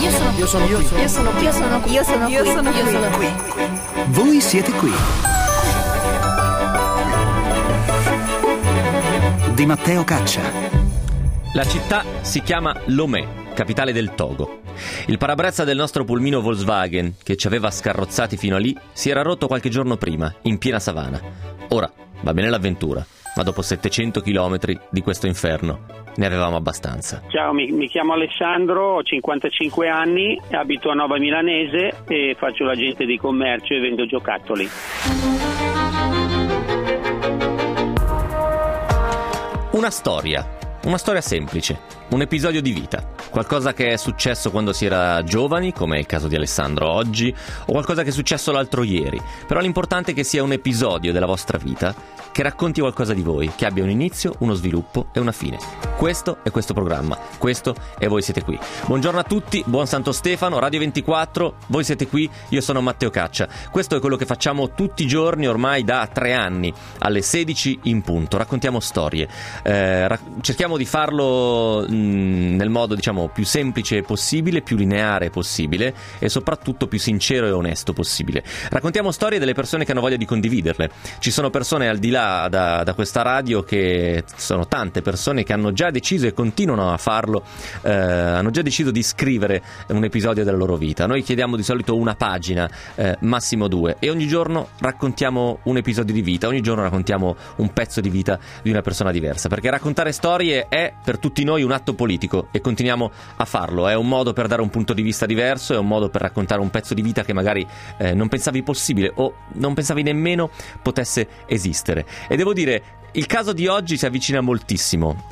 qui. Voi siete qui. Di Matteo Caccia. La città si chiama Lomé, capitale del Togo. Il parabrezza del nostro pulmino Volkswagen, che ci aveva scarrozzati fino a lì, si era rotto qualche giorno prima, in piena savana. Ora, va bene l'avventura, ma dopo 700 chilometri di questo inferno ne avevamo abbastanza. Ciao, mi chiamo Alessandro, ho 55 anni, abito a Nova Milanese e faccio l'agente di commercio e vendo giocattoli. Una storia semplice, un episodio di vita, qualcosa che è successo quando si era giovani, come è il caso di Alessandro oggi, o qualcosa che è successo l'altro ieri, però l'importante è che sia un episodio della vostra vita che racconti qualcosa di voi, che abbia un inizio, uno sviluppo e una fine. Questo è questo programma, questo è Voi siete qui. Buongiorno a tutti, buon Santo Stefano, Radio 24, Voi siete qui, io sono Matteo Caccia. Questo è quello che facciamo tutti i giorni ormai da 3 anni, alle 16 in punto. Raccontiamo storie, cerchiamo di farlo nel modo, diciamo, più semplice possibile, più lineare possibile e soprattutto più sincero e onesto possibile. Raccontiamo storie delle persone che hanno voglia di condividerle. Ci sono persone al di là da questa radio, che sono tante persone che hanno già deciso e continuano a farlo, hanno già deciso di scrivere un episodio della loro vita. Noi chiediamo di solito una pagina, massimo 2, e ogni giorno raccontiamo un episodio di vita, ogni giorno raccontiamo un pezzo di vita di una persona diversa, perché raccontare storie è per tutti noi un atto politico e continuiamo a farlo. È un modo per dare un punto di vista diverso, è un modo per raccontare un pezzo di vita che magari non pensavi possibile o non pensavi nemmeno potesse esistere. E devo dire, il caso di oggi si avvicina moltissimo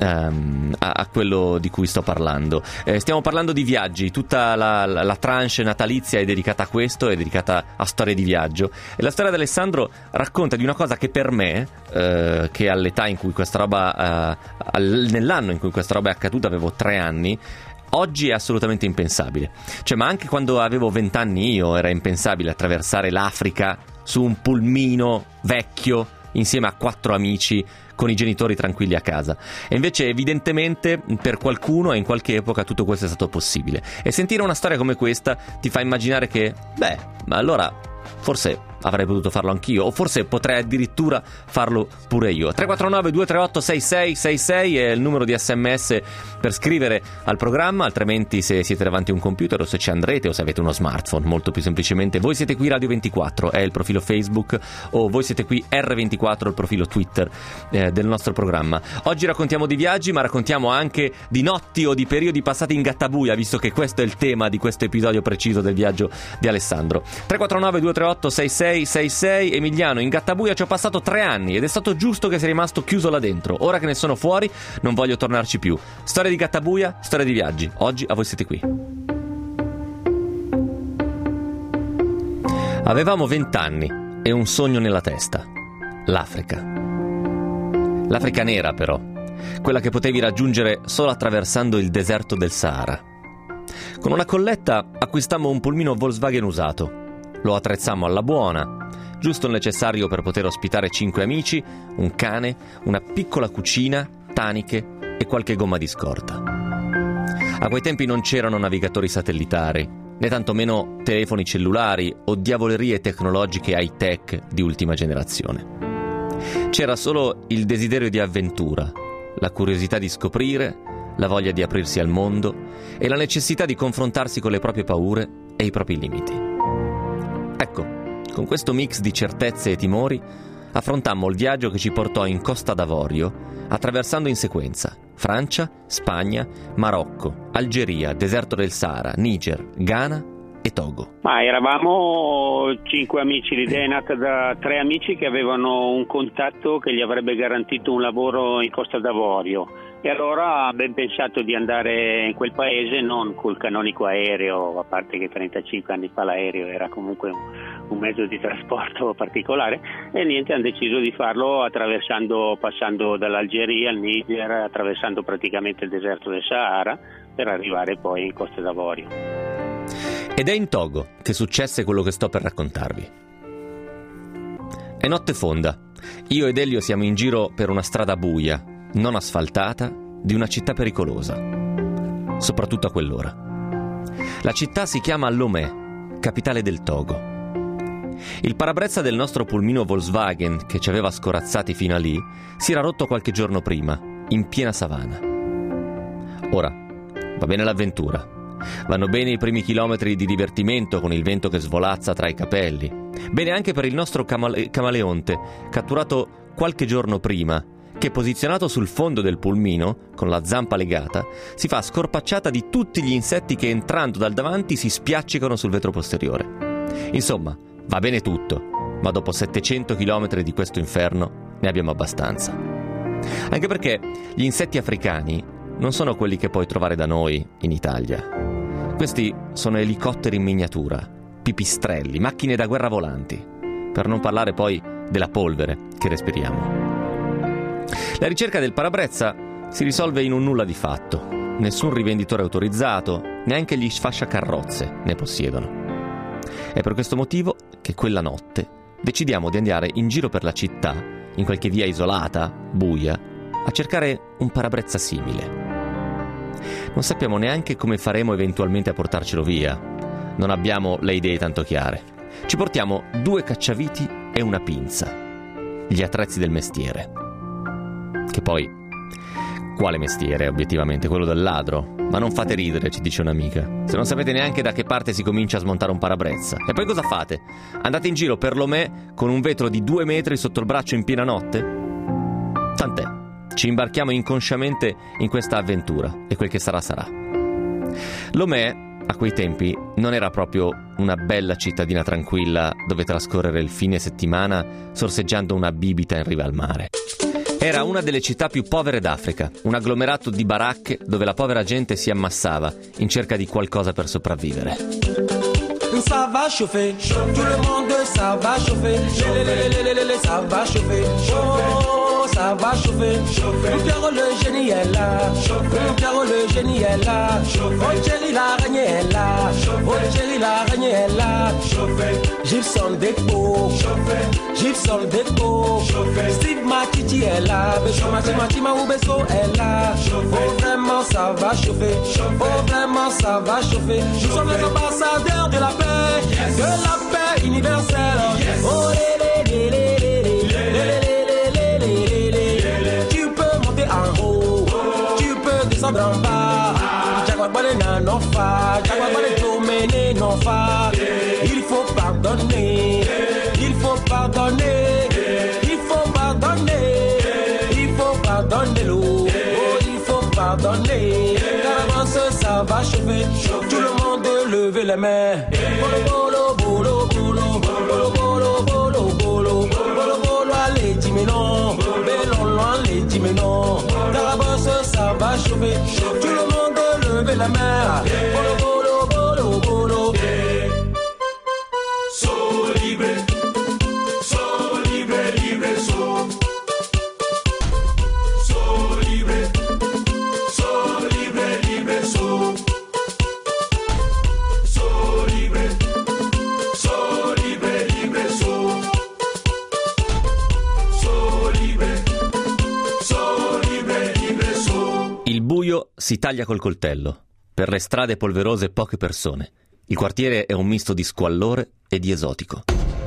a quello di cui sto parlando. Stiamo parlando di viaggi, tutta la tranche natalizia è dedicata a questo, è dedicata a storie di viaggio. E la storia di Alessandro racconta di una cosa che per me, che all'età in cui questa roba, nell'anno in cui questa roba è accaduta, avevo 3 anni, oggi è assolutamente impensabile. Cioè, ma anche quando avevo 20 anni io era impensabile attraversare l'Africa su un pulmino vecchio insieme a 4 amici con i genitori tranquilli a casa. E invece evidentemente per qualcuno e in qualche epoca tutto questo è stato possibile. E sentire una storia come questa ti fa immaginare che, ma allora forse avrei potuto farlo anch'io, o forse potrei addirittura farlo pure io. 349 238 6666 è il numero di SMS per scrivere al programma, altrimenti se siete davanti a un computer o se ci andrete o se avete uno smartphone, molto più semplicemente Voi siete qui Radio 24 è il profilo Facebook, o Voi siete qui R24 il profilo Twitter del nostro programma. Oggi raccontiamo di viaggi, ma raccontiamo anche di notti o di periodi passati in gattabuia, visto che questo è il tema di questo episodio preciso del viaggio di Alessandro. 349 238 6666. Emiliano, in gattabuia ci ho passato 3 anni ed è stato giusto che sia rimasto chiuso là dentro. Ora che ne sono fuori non voglio tornarci più. Storia di gattabuia, storia di viaggi. Oggi a Voi siete qui. Avevamo 20 anni e un sogno nella testa: l'Africa. L'Africa nera, però, quella che potevi raggiungere solo attraversando il deserto del Sahara. Con una colletta acquistammo un pulmino Volkswagen usato. Lo attrezzammo alla buona, giusto il necessario per poter ospitare 5 amici, un cane, una piccola cucina, taniche e qualche gomma di scorta. A quei tempi non c'erano navigatori satellitari, né tantomeno telefoni cellulari o diavolerie tecnologiche high-tech di ultima generazione. C'era solo il desiderio di avventura, la curiosità di scoprire, la voglia di aprirsi al mondo e la necessità di confrontarsi con le proprie paure e i propri limiti. Ecco, con questo mix di certezze e timori affrontammo il viaggio che ci portò in Costa d'Avorio, attraversando in sequenza Francia, Spagna, Marocco, Algeria, deserto del Sahara, Niger, Ghana e Togo. Ma eravamo 5 amici, l'idea è nata da 3 amici che avevano un contatto che gli avrebbe garantito un lavoro in Costa d'Avorio. E allora abbiamo pensato di andare in quel paese non col canonico aereo, a parte che 35 anni fa l'aereo era comunque un mezzo di trasporto particolare, e niente, hanno deciso di farlo passando dall'Algeria al Niger, attraversando praticamente il deserto del Sahara per arrivare poi in Costa d'Avorio. Ed è in Togo che successe quello che sto per raccontarvi. È notte fonda. Io ed Elio siamo in giro per una strada buia, non asfaltata, di una città pericolosa, soprattutto a quell'ora. La città si chiama Lomé, capitale del Togo. Il parabrezza del nostro pulmino Volkswagen, che ci aveva scorazzati fino a lì, si era rotto qualche giorno prima, in piena savana. Ora, va bene l'avventura. Vanno bene i primi chilometri di divertimento con il vento che svolazza tra i capelli. Bene anche per il nostro camaleonte, catturato qualche giorno prima, che posizionato sul fondo del pulmino, con la zampa legata, si fa scorpacciata di tutti gli insetti che entrando dal davanti si spiaccicano sul vetro posteriore. Insomma, va bene tutto, ma dopo 700 km di questo inferno ne abbiamo abbastanza. Anche perché gli insetti africani non sono quelli che puoi trovare da noi in Italia. Questi sono elicotteri in miniatura, pipistrelli, macchine da guerra volanti, per non parlare poi della polvere che respiriamo. La ricerca del parabrezza si risolve in un nulla di fatto. Nessun rivenditore autorizzato, neanche gli sfasciacarrozze ne possiedono. È per questo motivo che quella notte decidiamo di andare in giro per la città, in qualche via isolata, buia, a cercare un parabrezza simile. Non sappiamo neanche come faremo eventualmente a portarcelo via. Non abbiamo le idee tanto chiare. Ci portiamo 2 cacciaviti e una pinza. Gli attrezzi del mestiere. Che poi, quale mestiere obiettivamente? Quello del ladro? Ma non fate ridere, ci dice un'amica. Se non sapete neanche da che parte si comincia a smontare un parabrezza. E poi cosa fate? Andate in giro per Lomé con un vetro di 2 metri sotto il braccio in piena notte? Tant'è. Ci imbarchiamo inconsciamente in questa avventura e quel che sarà sarà. Lomé, a quei tempi, non era proprio una bella cittadina tranquilla dove trascorrere il fine settimana sorseggiando una bibita in riva al mare. Era una delle città più povere d'Africa, un agglomerato di baracche dove la povera gente si ammassava in cerca di qualcosa per sopravvivere. Ça va chauffer, tout le monde ça va chauffer, ça va chauffer, oh ça va chauffer, Pierrot le génie est là, Pierrot le génie est là, oh Jerry l'araignée est là, oh Jerry l'araignée est là, Gibson Déco, Gibson Déco, Steve Matiti est là, Besso Matima ou Besso est là, oh vraiment ça va chauffer, oh vraiment ça va chauffer, nous sommes les ambassadeurs de la paix. Yes. De la paix universelle. Yes. Oh, tu peux monter en haut, tu peux descendre en bas. Il faut pardonner, il faut pardonner, il faut pardonner, il faut pardonner l'eau. Oh, il faut pardonner. Car avant ça va chauffer. Tout le monde levez les mains. Bolo bolo bolo bolo bolo bolo bolo bolo bolo allez dis-moi non. Bellon allez dis-moi non. Carabos ça va chauffer. Tout le monde levez les mains. Bolo bolo bolo bolo. So libre, libre, so. So libre, libre, so. Il buio si taglia col coltello. Per le strade polverose poche persone. Il quartiere è un misto di squallore e di esotico.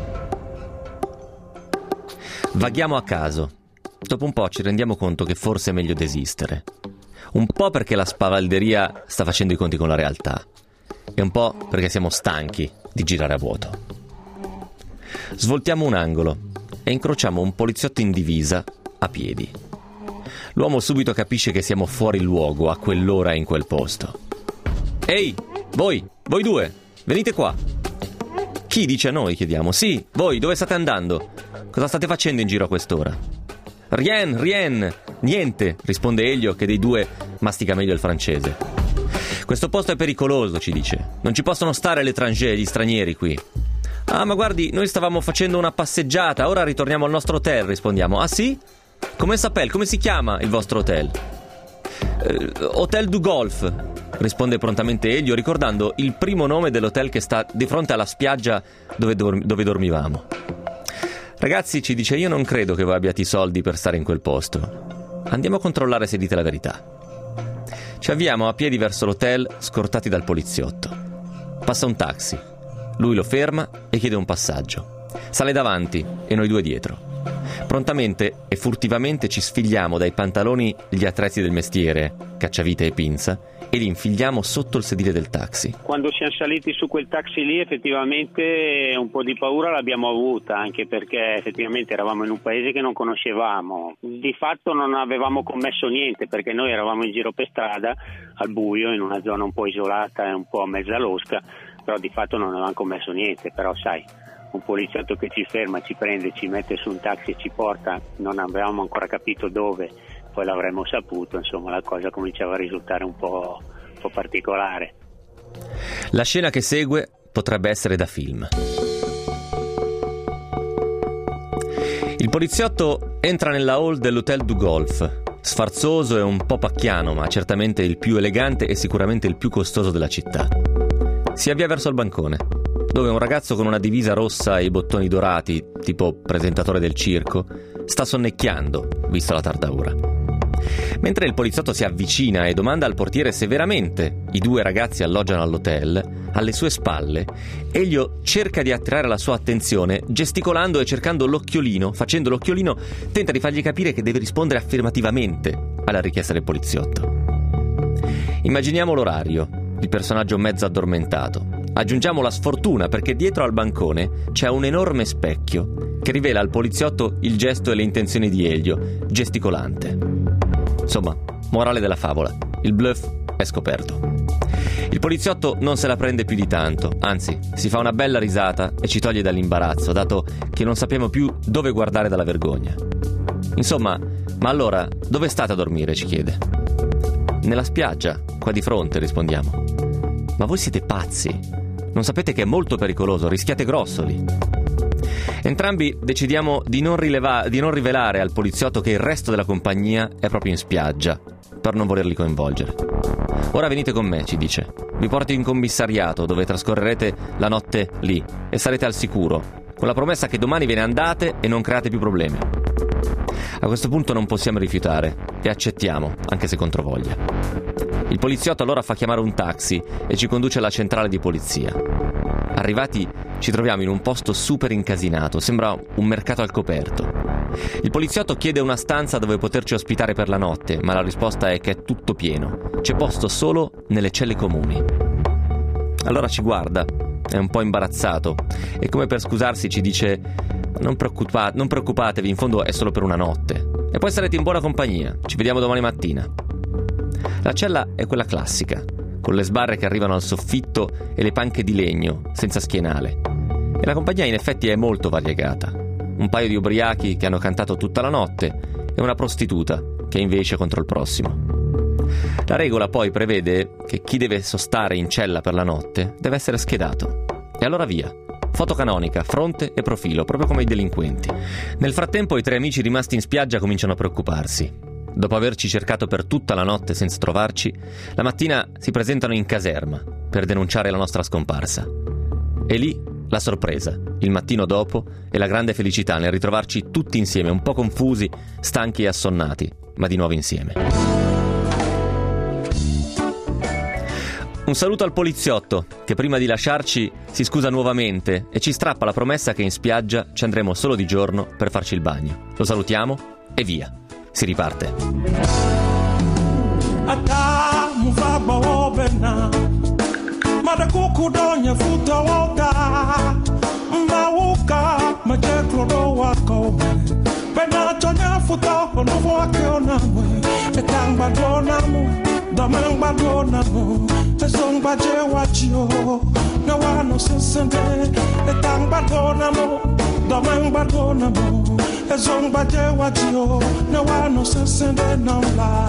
Vaghiamo a caso. Dopo un po' ci rendiamo conto che forse è meglio desistere. Un po' perché la spavalderia sta facendo i conti con la realtà. E un po' perché siamo stanchi di girare a vuoto. Svoltiamo un angolo e incrociamo un poliziotto in divisa a piedi. L'uomo subito capisce che siamo fuori luogo a quell'ora e in quel posto. Ehi, voi due, venite qua. Chi, dice a noi, chiediamo. Sì, voi, dove state andando? Cosa state facendo in giro a quest'ora? Rien, niente, risponde Elio, che dei due mastica meglio il francese. Questo posto è pericoloso, ci dice. Non ci possono stare gli stranieri qui. Ah, ma guardi, noi stavamo facendo una passeggiata, ora ritorniamo al nostro hotel, rispondiamo. Ah sì? Come si chiama il vostro hotel? Hotel du Golf, risponde prontamente Elio, ricordando il primo nome dell'hotel che sta di fronte alla spiaggia dove dormivamo. Ragazzi, ci dice, io non credo che voi abbiate i soldi per stare in quel posto. Andiamo a controllare se dite la verità. Ci avviamo a piedi verso l'hotel, scortati dal poliziotto. Passa un taxi. Lui lo ferma e chiede un passaggio. Sale davanti e noi due dietro. Prontamente e furtivamente ci sfigliamo dai pantaloni gli attrezzi del mestiere, cacciavite e pinza, e li infiliamo sotto il sedile del taxi. Quando siamo saliti su quel taxi lì effettivamente un po' di paura l'abbiamo avuta, anche perché effettivamente eravamo in un paese che non conoscevamo. Di fatto non avevamo commesso niente, perché noi eravamo in giro per strada al buio in una zona un po' isolata e un po' a mezza losca, però di fatto non avevamo commesso niente. Però sai, un poliziotto che ci ferma, ci prende, ci mette su un taxi e ci porta, non avevamo ancora capito dove, poi l'avremmo saputo, insomma la cosa cominciava a risultare un po' particolare. La scena che segue potrebbe essere da film. Il poliziotto entra nella hall dell'Hotel du Golf, sfarzoso e un po' pacchiano, ma certamente il più elegante e sicuramente il più costoso della città. Si avvia verso il bancone, dove un ragazzo con una divisa rossa e i bottoni dorati, tipo presentatore del circo, sta sonnecchiando, visto la tarda ora. Mentre il poliziotto si avvicina e domanda al portiere se veramente i due ragazzi alloggiano all'hotel, alle sue spalle, Elio cerca di attirare la sua attenzione gesticolando e cercando l'occhiolino, facendo l'occhiolino, tenta di fargli capire che deve rispondere affermativamente alla richiesta del poliziotto. Immaginiamo l'orario, il personaggio mezzo addormentato. Aggiungiamo la sfortuna perché dietro al bancone c'è un enorme specchio che rivela al poliziotto il gesto e le intenzioni di Elio, gesticolante. Insomma, morale della favola, il bluff è scoperto. Il poliziotto non se la prende più di tanto, anzi, si fa una bella risata e ci toglie dall'imbarazzo, dato che non sappiamo più dove guardare dalla vergogna. Insomma, ma allora, dove state a dormire? Ci chiede. Nella spiaggia, qua di fronte, rispondiamo. Ma voi siete pazzi? Non sapete che è molto pericoloso, rischiate grosso lì. Entrambi decidiamo di non rivelare al poliziotto che il resto della compagnia è proprio in spiaggia, per non volerli coinvolgere. Ora venite con me, ci dice. Vi porto in commissariato, dove trascorrerete la notte lì e sarete al sicuro, con la promessa che domani ve ne andate e non create più problemi. A questo punto non possiamo rifiutare e accettiamo, anche se controvoglia. Il poliziotto allora fa chiamare un taxi e ci conduce alla centrale di polizia. Arrivati ci troviamo in un posto super incasinato, sembra un mercato al coperto. Il poliziotto chiede una stanza dove poterci ospitare per la notte, ma la risposta è che è tutto pieno. C'è posto solo nelle celle comuni. Allora ci guarda, è un po' imbarazzato e come per scusarsi ci dice: non preoccupatevi, in fondo è solo per una notte. E poi sarete in buona compagnia, ci vediamo domani mattina. La cella è quella classica, con le sbarre che arrivano al soffitto e le panche di legno, senza schienale. E la compagnia in effetti è molto variegata. Un paio di ubriachi che hanno cantato tutta la notte e una prostituta che invece contro il prossimo. La regola poi prevede che chi deve sostare in cella per la notte deve essere schedato. E allora via. Foto canonica, fronte e profilo, proprio come i delinquenti. Nel frattempo i tre amici rimasti in spiaggia cominciano a preoccuparsi. Dopo averci cercato per tutta la notte senza trovarci, la mattina si presentano in caserma per denunciare la nostra scomparsa. E lì la sorpresa, il mattino dopo, e la grande felicità nel ritrovarci tutti insieme, un po' confusi, stanchi e assonnati, ma di nuovo insieme. Un saluto al poliziotto, che prima di lasciarci si scusa nuovamente e ci strappa la promessa che in spiaggia ci andremo solo di giorno per farci il bagno. Lo salutiamo e via. Si riparte. Domang badona mo, ezong baje wajio, na wano sesende na la.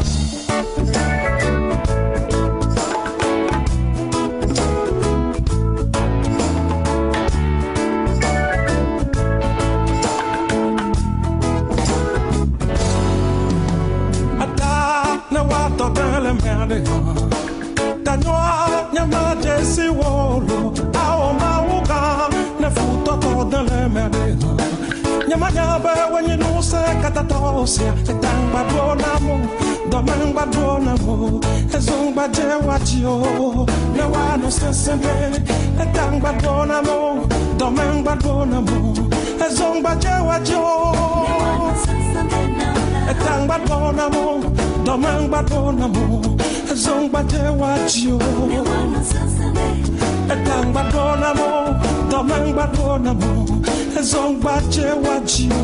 Ata na wato dele merde, tanwa nyama jesi wolo, ao mauga. Futo todo le merde, Nyamanya when you know say katatosia etangba bonamo domangba bonamo ezongba jewatio na wano seseme etangba bonamo domangba bonamo ezongba jewatio etangba bonamo domangba bonamo ezongba jewatio etangba bonamo domangba bonamo ezongba jewatio.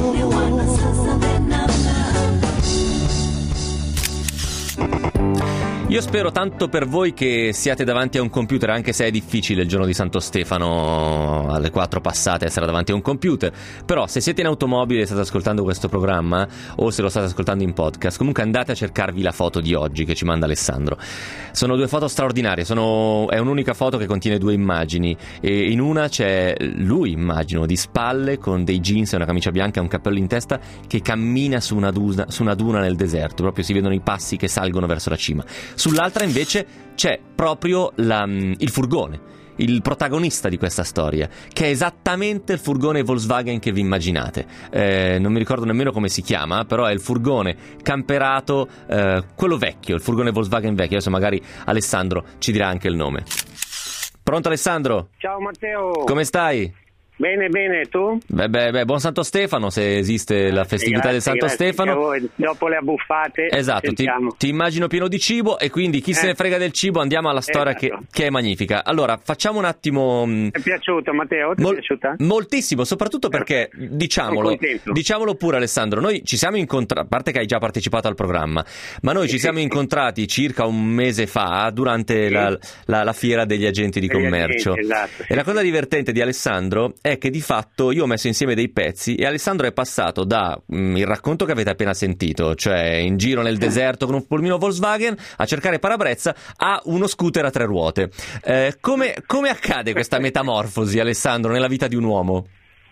Io spero tanto per voi che siate davanti a un computer, anche se è difficile il giorno di Santo Stefano alle 4 passate essere davanti a un computer, però se siete in automobile e state ascoltando questo programma o se lo state ascoltando in podcast, comunque andate a cercarvi la foto di oggi che ci manda Alessandro. Sono 2 foto straordinarie, è un'unica foto che contiene 2 immagini e in una c'è lui, immagino, di spalle con dei jeans e una camicia bianca e un cappello in testa che cammina su una duna nel deserto, proprio si vedono i passi che salgono verso la cima. Sull'altra invece c'è proprio il furgone, il protagonista di questa storia, che è esattamente il furgone Volkswagen che vi immaginate. Non mi ricordo nemmeno come si chiama, però è il furgone camperato, quello vecchio, il furgone Volkswagen vecchio. Adesso magari Alessandro ci dirà anche il nome. Pronto Alessandro? Ciao Matteo. Come stai? Bene, tu? Beh, buon Santo Stefano, se esiste la festività del Santo Stefano. Voi, dopo le abbuffate. Esatto, ti immagino pieno di cibo e quindi chi se ne frega del cibo, andiamo alla storia esatto. che è magnifica. Allora, facciamo un attimo... È piaciuto Matteo? Ti è piaciuta? Moltissimo, soprattutto perché, diciamolo pure Alessandro, noi ci siamo incontrati, a parte che hai già partecipato al programma, ma noi ci siamo incontrati circa un mese fa durante la fiera degli agenti di commercio. Esatto, e la cosa divertente di Alessandro è che di fatto io ho messo insieme dei pezzi e Alessandro è passato da il racconto che avete appena sentito, cioè in giro nel deserto con un pulmino Volkswagen a cercare parabrezza, a uno scooter a 3 ruote. Come accade questa metamorfosi, Alessandro, nella vita di un uomo?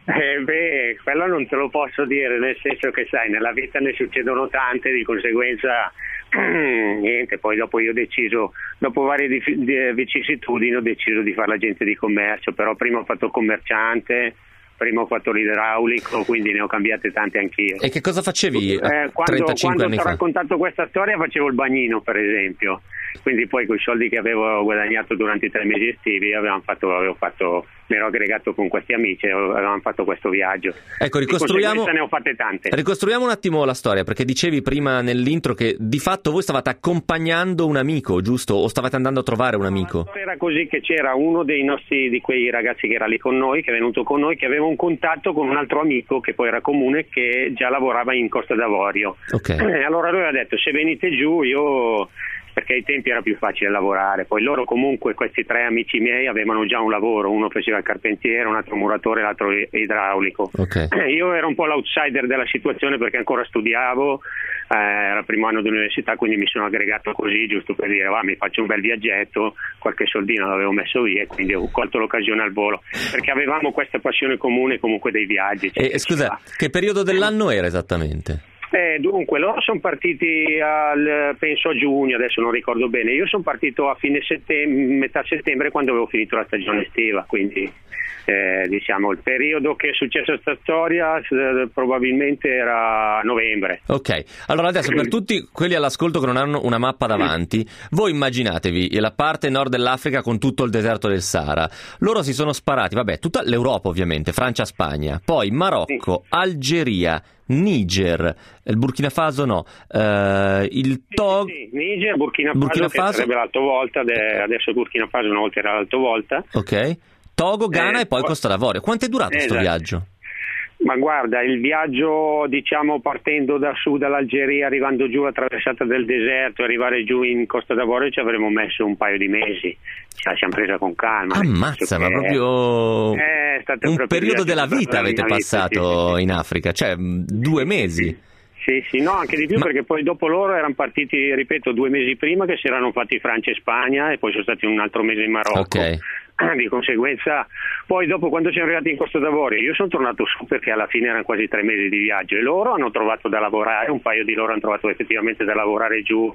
Quello non te lo posso dire, nel senso che sai, nella vita ne succedono tante, di conseguenza niente, poi dopo io ho deciso, dopo varie vicissitudini ho deciso di fare l'agente di commercio, però prima ho fatto commerciante, prima ho fatto l'idraulico, quindi ne ho cambiate tante anch'io. E che cosa facevi 35 quando anni fa? Quando ti ho raccontato questa storia facevo il bagnino, per esempio, quindi poi con i soldi che avevo guadagnato durante i 3 mesi estivi mi ero aggregato con questi amici e avevamo fatto questo viaggio. Ecco, ne ho fatte tante. Ricostruiamo un attimo la storia, perché dicevi prima nell'intro che di fatto voi stavate accompagnando un amico, giusto? O stavate andando a trovare un amico? Era così che c'era uno di quei ragazzi che era lì con noi, che è venuto con noi, che aveva un contatto con un altro amico che poi era comune, che già lavorava in Costa d'Avorio. Okay. Allora lui ha detto: se venite giù, perché ai tempi era più facile lavorare, poi loro comunque, questi 3 amici miei, avevano già un lavoro, uno faceva il carpentiere, un altro muratore, l'altro idraulico. Okay. Io ero un po' l'outsider della situazione perché ancora studiavo, era il primo anno di università, quindi mi sono aggregato così, giusto per dire mi faccio un bel viaggetto, qualche soldino l'avevo messo via e quindi ho colto l'occasione al volo, perché avevamo questa passione comune comunque dei viaggi. Scusa, che periodo dell'anno era esattamente? Dunque, loro sono partiti penso a giugno, adesso non ricordo bene. Io sono partito a metà settembre, quando avevo finito la stagione estiva, quindi diciamo il periodo che è successa questa storia probabilmente era novembre. Ok, allora adesso per tutti quelli all'ascolto che non hanno una mappa davanti, voi immaginatevi la parte nord dell'Africa con tutto il deserto del Sahara. Loro si sono sparati, tutta l'Europa ovviamente, Francia, Spagna, poi Marocco, Algeria, Niger, il Burkina Faso il Togo... Niger, Burkina Faso, che sarebbe l'Alto Volta, adesso Burkina Faso una volta era l'Alto Volta. Ok, Togo, Ghana e poi Costa d'Avorio. Quanto è durato questo viaggio? Ma guarda, il viaggio, diciamo, partendo da sud dall'Algeria, arrivando giù, attraversata del deserto, arrivare giù in Costa d'Avorio ci avremmo messo un paio di mesi. Ce la siamo presa con calma. Ammazza, ma proprio un periodo della vita avete passato in Africa, cioè 2 mesi. Sì, no, anche di più, perché poi dopo loro erano partiti, ripeto, 2 mesi prima, che si erano fatti Francia e Spagna, e poi sono stati un altro mese in Marocco. Ok. Di conseguenza, poi dopo, quando siamo arrivati in Costa d'Avorio, io sono tornato su perché alla fine erano quasi 3 mesi di viaggio e loro hanno trovato da lavorare, un paio di loro hanno trovato effettivamente da lavorare giù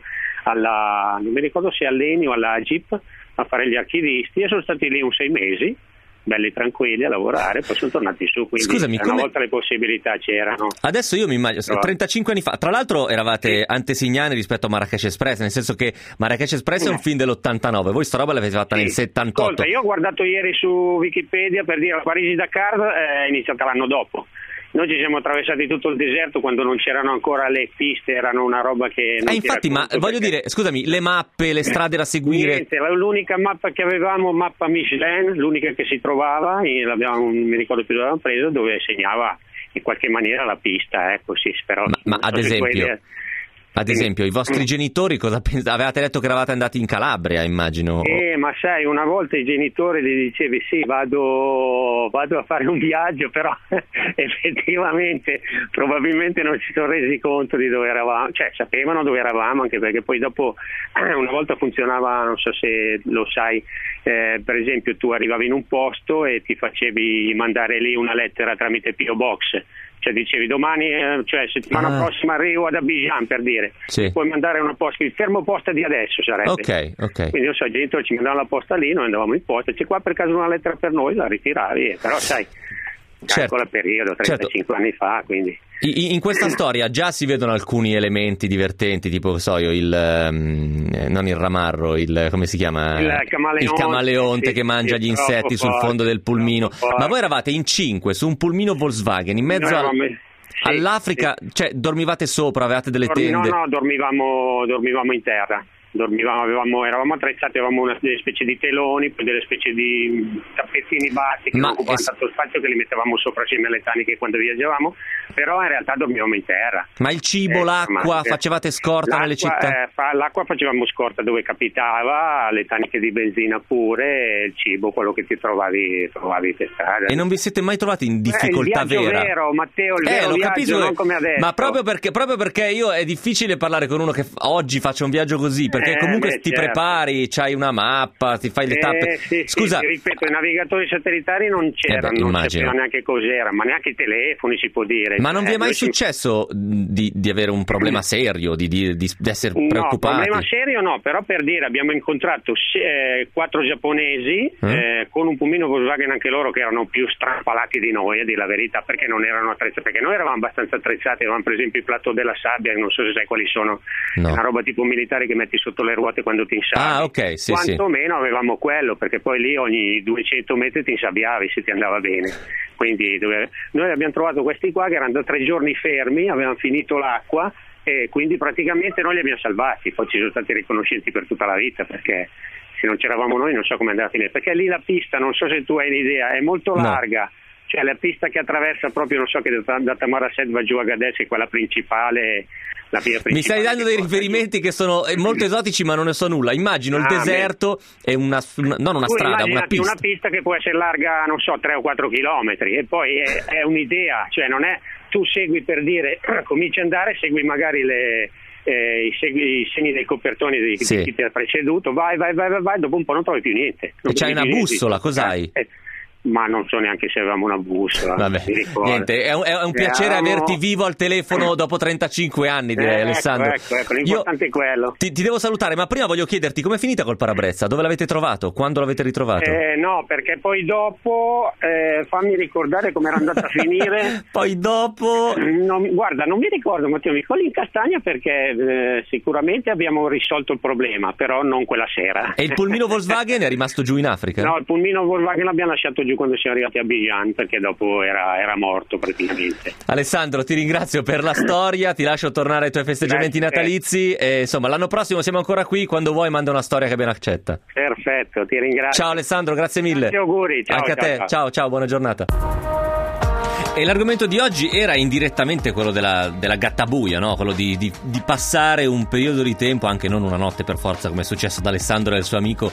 non mi ricordo se all'ENI o alla AGIP, a fare gli archivisti, e sono stati lì un 6 mesi. belli tranquilli a lavorare, poi sono tornati su, quindi scusami, una volta le possibilità c'erano. Adesso io mi immagino, 35 anni fa, tra l'altro eravate antesignani rispetto a Marrakesh Express, nel senso che Marrakesh Express è un film dell'89, voi sta roba l'avete fatta nel 78. Ascolta, io ho guardato ieri su Wikipedia, per dire, Parigi-Dakar è iniziata l'anno dopo. Noi ci siamo attraversati tutto il deserto quando non c'erano ancora le piste, erano una roba che non infatti, ma voglio dire, scusami, le mappe, le strade da seguire. Niente, l'unica mappa che avevamo, mappa Michelin, l'unica che si trovava, non mi ricordo più dove l'avevamo preso, dove segnava in qualche maniera la pista, sì, però. Ma ad esempio. Ad esempio, i vostri genitori cosa pensavano? Avevate detto che eravate andati in Calabria, immagino. Ma sai, una volta i genitori gli dicevi sì, vado a fare un viaggio, però effettivamente probabilmente non si sono resi conto di dove eravamo, cioè sapevano dove eravamo, anche perché poi dopo una volta funzionava, non so se lo sai, per esempio tu arrivavi in un posto e ti facevi mandare lì una lettera tramite P.O. Box. Cioè dicevi domani, cioè settimana prossima arrivo ad Abidjan, per dire, sì. Puoi mandare una posta, il fermo posta di adesso sarebbe. Ok. Quindi io so, i genitori ci mandavano la posta lì, noi andavamo in posta, c'è qua per caso una lettera per noi, la ritiravi, però sai, calcola periodo, 35 anni fa, quindi. In questa storia già si vedono alcuni elementi divertenti, tipo non il ramarro, come si chiama? Il camaleonte sì, che mangia gli insetti sul fondo del pulmino. Ma voi eravate in 5 su un pulmino Volkswagen in mezzo all'Africa, cioè dormivate sopra, avevate delle tende? No, dormivamo in terra. Eravamo attrezzati, avevamo delle specie di teloni, poi delle specie di tappezzini bassi che non occupavano tanto spazio, che li mettevamo sopra assieme alle taniche quando viaggiavamo, però in realtà dormivamo in terra. Ma il cibo, l'acqua, facevate scorta nelle città? L'acqua facevamo scorta dove capitava, le taniche di benzina pure, il cibo, quello che ti trovavi per strada. E non vi siete mai trovati in difficoltà il viaggio vera? Vero, Matteo, il vero viaggio, capisco, non come adesso. Ma proprio perché io è difficile parlare con uno che oggi faccia un viaggio così, perché comunque ti prepari, c'hai una mappa, ti fai le tappe. Scusa, sì, ripeto, i navigatori satellitari non c'erano, non sapevano neanche cos'era, ma neanche i telefoni, si può dire. Ma non vi è mai successo di avere un problema serio, di essere preoccupati? No, problema serio no, però per dire, abbiamo incontrato 4 giapponesi con un pulmino Volkswagen, anche loro, che erano più strampalati di noi, a dire la verità, perché non erano attrezzati, perché noi eravamo abbastanza attrezzati, avevamo per esempio il plateau della sabbia, non so se sai quali sono, una roba tipo militare che metti sotto le ruote quando ti insabbi. Ok, sì, quantomeno avevamo quello, perché poi lì ogni 200 metri ti insabbiavi se ti andava bene. Quindi noi abbiamo trovato questi qua che erano da 3 giorni fermi, avevano finito l'acqua e quindi praticamente noi li abbiamo salvati, poi ci sono stati riconoscenti per tutta la vita, perché se non c'eravamo noi non so come andava a finire, perché lì la pista, non so se tu hai un'idea, è molto larga. Cioè la pista che attraversa proprio, non so, che da Tamarasset va giù a Gadez, è quella principale, la via principale. Mi stai dando dei riferimenti che sono molto esotici, ma non ne so nulla. Immagino il deserto e non una strada, una pista. Una pista che può essere larga, non so, 3 o 4 chilometri, e poi è un'idea, cioè non è, tu segui, per dire, cominci ad andare, segui magari i segni dei copertoni di chi ti ha preceduto, vai, dopo un po' non trovi più niente. E c'hai una bussola, cos'hai? Ma non so neanche se avevamo una bussola. Vabbè, niente, è un piacere averti vivo al telefono dopo 35 anni, direi, Alessandro. Ecco, l'importante è quello. Ti devo salutare, ma prima voglio chiederti com'è finita col parabrezza, dove l'avete trovato, quando l'avete ritrovato? No, perché poi dopo, fammi ricordare come era andata a finire. Poi dopo... Guarda, non mi ricordo, Matteo, mi cogli in castagna, perché sicuramente abbiamo risolto il problema, però non quella sera. E il pulmino Volkswagen è rimasto giù in Africa? No, il pulmino Volkswagen l'abbiamo lasciato giù quando siamo arrivati a Abidjan, perché dopo era morto praticamente. Alessandro, ti ringrazio per la storia, ti lascio tornare ai tuoi festeggiamenti natalizi e insomma l'anno prossimo siamo ancora qui, quando vuoi manda una storia che ben accetta. Perfetto, ti ringrazio. Ciao Alessandro, grazie mille. Tanti auguri, ciao. Anche a te, ciao, buona giornata. E l'argomento di oggi era indirettamente quello della gattabuia, no? Quello di passare un periodo di tempo, anche non una notte per forza, come è successo ad Alessandro e al suo amico,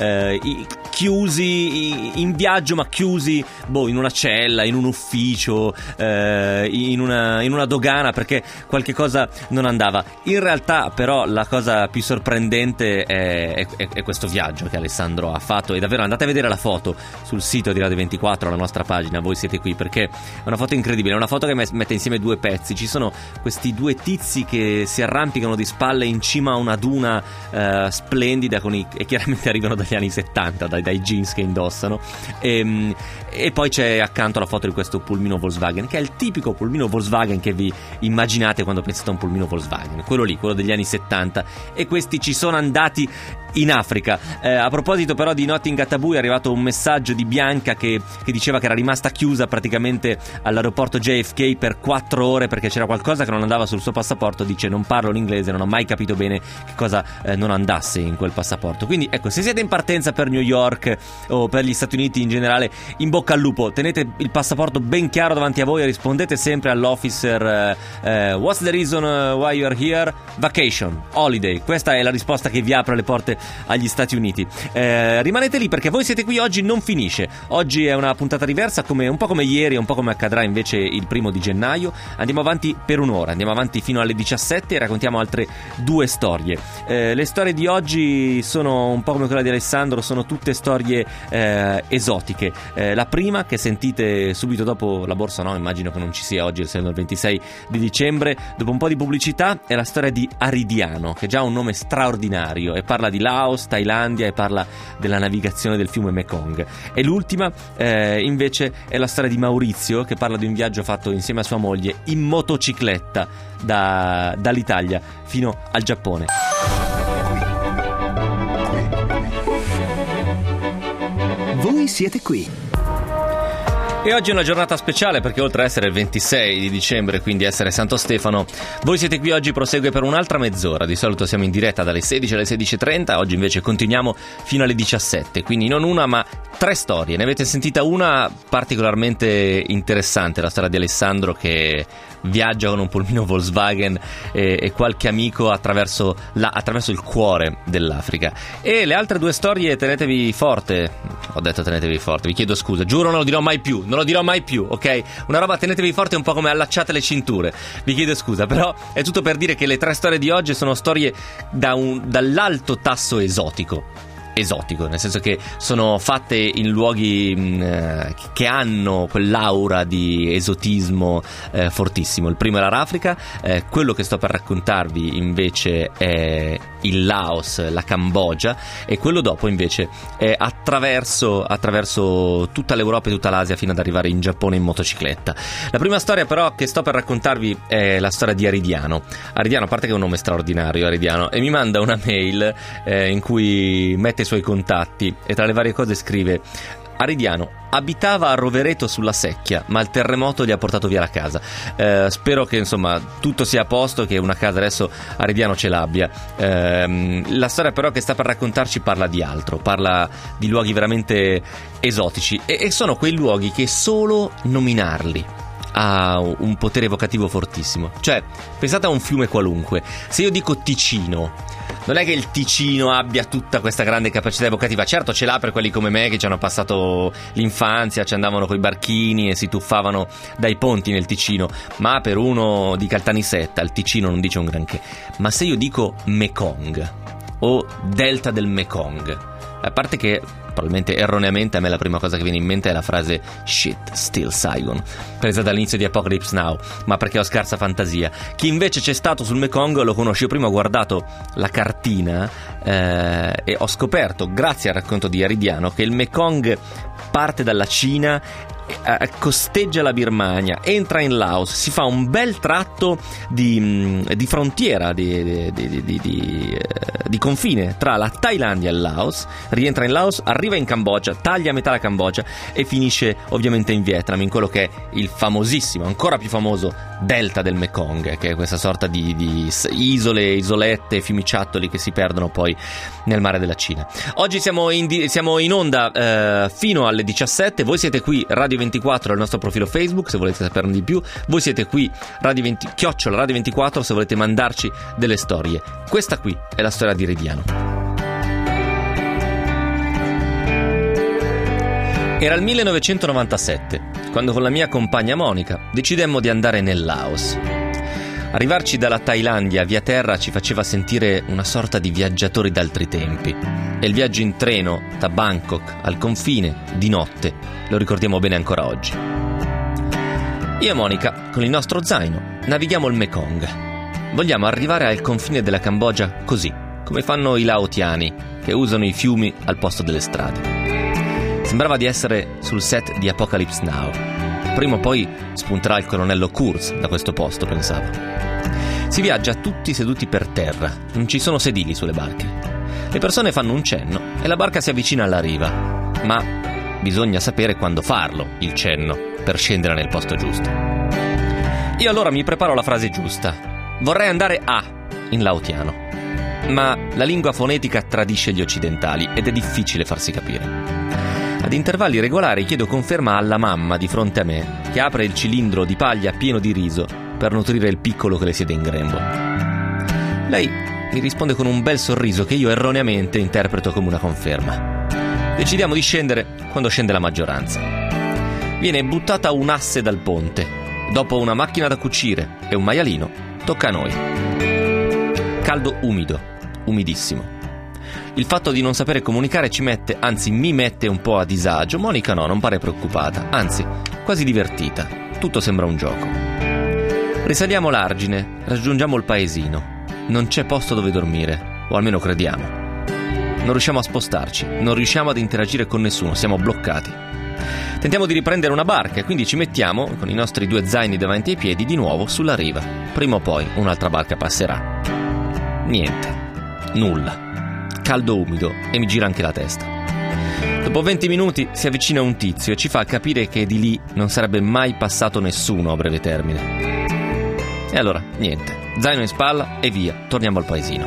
chiusi in viaggio, ma chiusi in una cella, in un ufficio, in una dogana, perché qualche cosa non andava. In realtà però la cosa più sorprendente è questo viaggio che Alessandro ha fatto, e davvero andate a vedere la foto sul sito di Radio 24, alla nostra pagina, voi siete qui, perché è una una foto incredibile, è una foto che mette insieme due pezzi. Ci sono questi due tizi che si arrampicano di spalle in cima a una duna splendida e chiaramente arrivano dagli anni 70, dai jeans che indossano, e poi c'è accanto la foto di questo pulmino Volkswagen, che è il tipico pulmino Volkswagen che vi immaginate quando pensate a un pulmino Volkswagen, quello lì, quello degli anni 70, e questi ci sono andati in Africa. A proposito però di Nothing at Taboo, è arrivato un messaggio di Bianca che diceva che era rimasta chiusa praticamente all'aeroporto JFK per 4 ore perché c'era qualcosa che non andava sul suo passaporto. Dice: non parlo l'inglese, non ho mai capito bene che cosa non andasse in quel passaporto. Quindi ecco, se siete in partenza per New York o per gli Stati Uniti in generale, in bocca al lupo, tenete il passaporto ben chiaro davanti a voi e rispondete sempre all'officer what's the reason why you are here? Vacation, holiday. Questa è la risposta che vi apre le porte agli Stati Uniti. Rimanete lì perché Voi siete qui oggi non finisce. Oggi è una puntata diversa, un po' come ieri e un po' come accadrà invece il 1 di gennaio. Andiamo avanti per un'ora, andiamo avanti fino alle 17 e raccontiamo altre 2 storie. Le storie di oggi sono un po' come quella di Alessandro, sono tutte storie esotiche. La prima, che sentite subito dopo la borsa, no, immagino che non ci sia oggi, essendo il 26 di dicembre, dopo un po' di pubblicità, è la storia di Aridiano, che già ha un nome straordinario e parla di Laos, Thailandia, e parla della navigazione del fiume Mekong. E l'ultima invece è la storia di Maurizio, che parla di un viaggio fatto insieme a sua moglie in motocicletta dall'Italia fino al Giappone. Voi siete qui. E oggi è una giornata speciale perché oltre a essere il 26 di dicembre, quindi essere Santo Stefano, Voi siete qui oggi prosegue per un'altra mezz'ora. Di solito siamo in diretta dalle 16 alle 16:30, oggi invece continuiamo fino alle 17, quindi non una ma 3 storie. Ne avete sentita una particolarmente interessante, la storia di Alessandro che viaggia con un pulmino Volkswagen e qualche amico attraverso il cuore dell'Africa. E le altre 2 storie, tenetevi forte. Ho detto tenetevi forte, vi chiedo scusa, giuro non lo dirò mai più, ok? Una roba, tenetevi forte, un po' come allacciate le cinture. Vi chiedo scusa, però è tutto per dire che le 3 storie di oggi sono storie dall'alto tasso esotico, nel senso che sono fatte in luoghi che hanno quell'aura di esotismo fortissimo. Il primo era l'Africa, quello che sto per raccontarvi invece è il Laos, la Cambogia, e quello dopo invece è attraverso tutta l'Europa e tutta l'Asia fino ad arrivare in Giappone in motocicletta. La prima storia però che sto per raccontarvi è la storia di Aridiano. Aridiano, a parte che è un nome straordinario, Aridiano, e mi manda una mail in cui mette i suoi contatti e tra le varie cose scrive: Aridiano abitava a Rovereto sulla Secchia, ma il terremoto gli ha portato via la casa. Spero che insomma tutto sia a posto, che una casa adesso Aridiano ce l'abbia. La storia però che sta per raccontarci parla di altro, parla di luoghi veramente esotici e sono quei luoghi che solo nominarli ha un potere evocativo fortissimo. Cioè, pensate a un fiume qualunque. Se io dico Ticino, non è che il Ticino abbia tutta questa grande capacità evocativa. Certo ce l'ha per quelli come me che ci hanno passato l'infanzia, ci andavano coi barchini e si tuffavano dai ponti nel Ticino, ma per uno di Caltanissetta il Ticino non dice un granché. Ma se io dico Mekong o delta del Mekong, a parte che probabilmente erroneamente a me la prima cosa che viene in mente è la frase shit, still Saigon, presa dall'inizio di Apocalypse Now, ma perché ho scarsa fantasia. Chi invece c'è stato sul Mekong lo conosce. Io prima ho guardato la cartina e ho scoperto, grazie al racconto di Aridiano, che il Mekong parte dalla Cina, costeggia la Birmania, entra in Laos, si fa un bel tratto di frontiera, di confine tra la Thailandia e il Laos, rientra in Laos, arriva in Cambogia, taglia a metà la Cambogia e finisce ovviamente in Vietnam, in quello che è il famosissimo, ancora più famoso delta del Mekong, che è questa sorta di isole, isolette, fiumiciattoli che si perdono poi nel mare della Cina. Oggi siamo in onda fino alle 17. Voi siete qui, Radio 24 è il nostro profilo Facebook se volete saperne di più. Voi siete qui, @Radio 24 se volete mandarci delle storie. Questa qui è la storia di Aridiano. Era il 1997 quando con la mia compagna Monica decidemmo di andare nel Laos. Arrivarci dalla Thailandia via terra ci faceva sentire una sorta di viaggiatori d'altri tempi, e il viaggio in treno da Bangkok al confine di notte lo ricordiamo bene ancora oggi. Io e Monica, con il nostro zaino, navighiamo il Mekong. Vogliamo arrivare al confine della Cambogia così, come fanno i laotiani, che usano i fiumi al posto delle strade. Sembrava di essere sul set di Apocalypse Now. Prima o poi spunterà il colonnello Kurz da questo posto, pensavo. Si viaggia tutti seduti per terra, non ci sono sedili sulle barche. Le persone fanno un cenno e la barca si avvicina alla riva, ma bisogna sapere quando farlo, il cenno, per scendere nel posto giusto. Io allora mi preparo la frase giusta. Vorrei andare a, in laotiano. Ma la lingua fonetica tradisce gli occidentali ed è difficile farsi capire. Ad intervalli regolari chiedo conferma alla mamma di fronte a me, che apre il cilindro di paglia pieno di riso per nutrire il piccolo che le siede in grembo. Lei mi risponde con un bel sorriso che io erroneamente interpreto come una conferma. Decidiamo di scendere quando scende la maggioranza. Viene buttata un asse dal ponte. Dopo una macchina da cucire e un maialino, tocca a noi. Caldo umido, umidissimo. Il fatto di non sapere comunicare ci mette, anzi mi mette un po' a disagio. Monica no, non pare preoccupata, anzi quasi divertita. Tutto sembra un gioco. Risaliamo l'argine, raggiungiamo il paesino. Non c'è posto dove dormire, o almeno crediamo. Non riusciamo a spostarci, non riusciamo ad interagire con nessuno, siamo bloccati. Tentiamo di riprendere una barca e quindi ci mettiamo, con i nostri 2 zaini davanti ai piedi, di nuovo sulla riva. Prima o poi un'altra barca passerà. Niente, nulla. Caldo umido e mi gira anche la testa. Dopo 20 minuti si avvicina un tizio e ci fa capire che di lì non sarebbe mai passato nessuno a breve termine. E allora, niente, zaino in spalla e via, torniamo al paesino.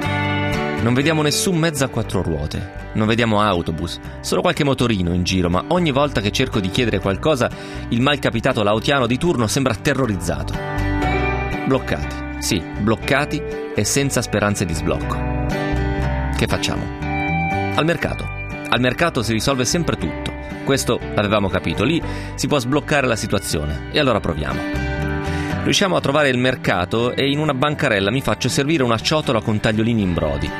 Non vediamo nessun mezzo a 4 ruote, non vediamo autobus, solo qualche motorino in giro, ma ogni volta che cerco di chiedere qualcosa, il malcapitato laotiano di turno sembra terrorizzato. Bloccati, sì, bloccati e senza speranze di sblocco. Che facciamo? Al mercato. Al mercato si risolve sempre tutto. Questo l'avevamo capito. Lì si può sbloccare la situazione. E allora proviamo. Riusciamo a trovare il mercato e in una bancarella mi faccio servire una ciotola con tagliolini in brodi.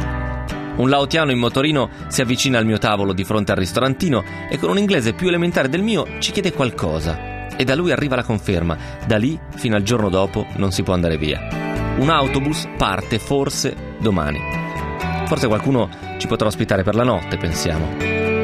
Un laotiano in motorino si avvicina al mio tavolo di fronte al ristorantino e con un inglese più elementare del mio ci chiede qualcosa. E da lui arriva la conferma. Da lì, fino al giorno dopo, non si può andare via. Un autobus parte forse domani. Forse qualcuno ci potrà ospitare per la notte, pensiamo.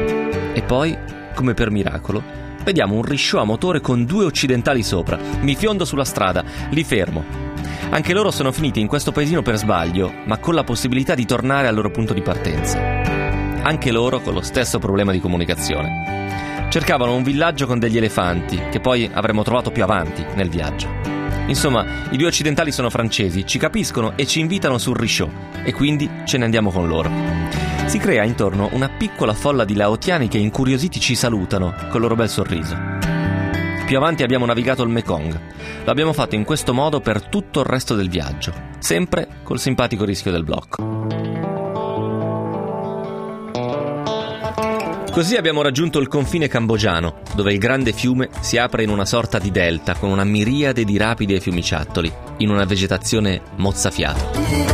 E poi, come per miracolo, vediamo un risciò a motore con 2 occidentali sopra. Mi fiondo sulla strada, li fermo. Anche loro sono finiti in questo paesino per sbaglio, ma con la possibilità di tornare al loro punto di partenza. Anche loro con lo stesso problema di comunicazione. Cercavano un villaggio con degli elefanti, che poi avremmo trovato più avanti nel viaggio. Insomma, i 2 occidentali sono francesi, ci capiscono e ci invitano sul risciò, e quindi ce ne andiamo con loro. Si crea intorno una piccola folla di laotiani che incuriositi ci salutano col loro bel sorriso. Più avanti abbiamo navigato il Mekong. Lo abbiamo fatto in questo modo per tutto il resto del viaggio, sempre col simpatico rischio del blocco. Così abbiamo raggiunto il confine cambogiano, dove il grande fiume si apre in una sorta di delta con una miriade di rapidi e fiumiciattoli, in una vegetazione mozzafiato.